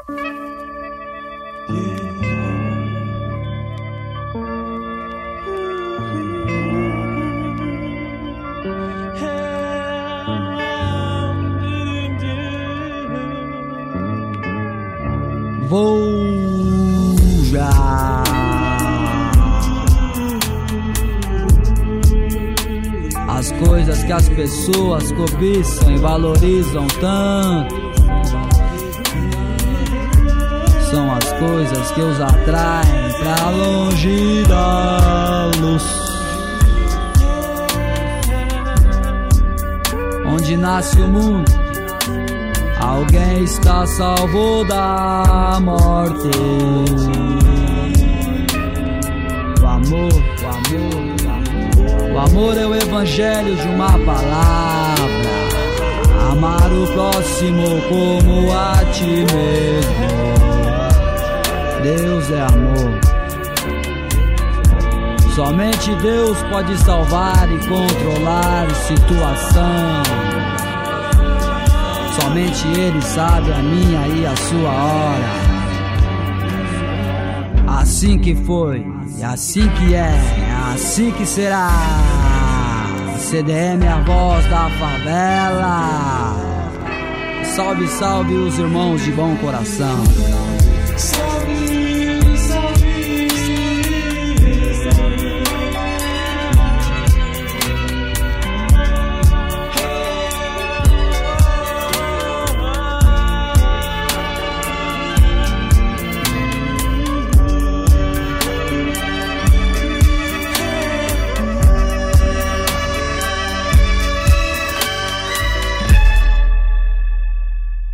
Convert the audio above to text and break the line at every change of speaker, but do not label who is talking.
Vou já. As coisas que as pessoas cobiçam e valorizam tanto são as coisas que os atraem pra longe da luz. Onde nasce o mundo, alguém está salvo da morte. O amor é o evangelho de uma palavra. Amar o próximo como a ti mesmo. Deus é amor. Somente Deus pode salvar e controlar situação. Somente Ele sabe a minha e a sua hora. Assim que foi, e assim que é assim que será. CDM é a voz da favela. Salve, salve os irmãos de bom coração.
Salve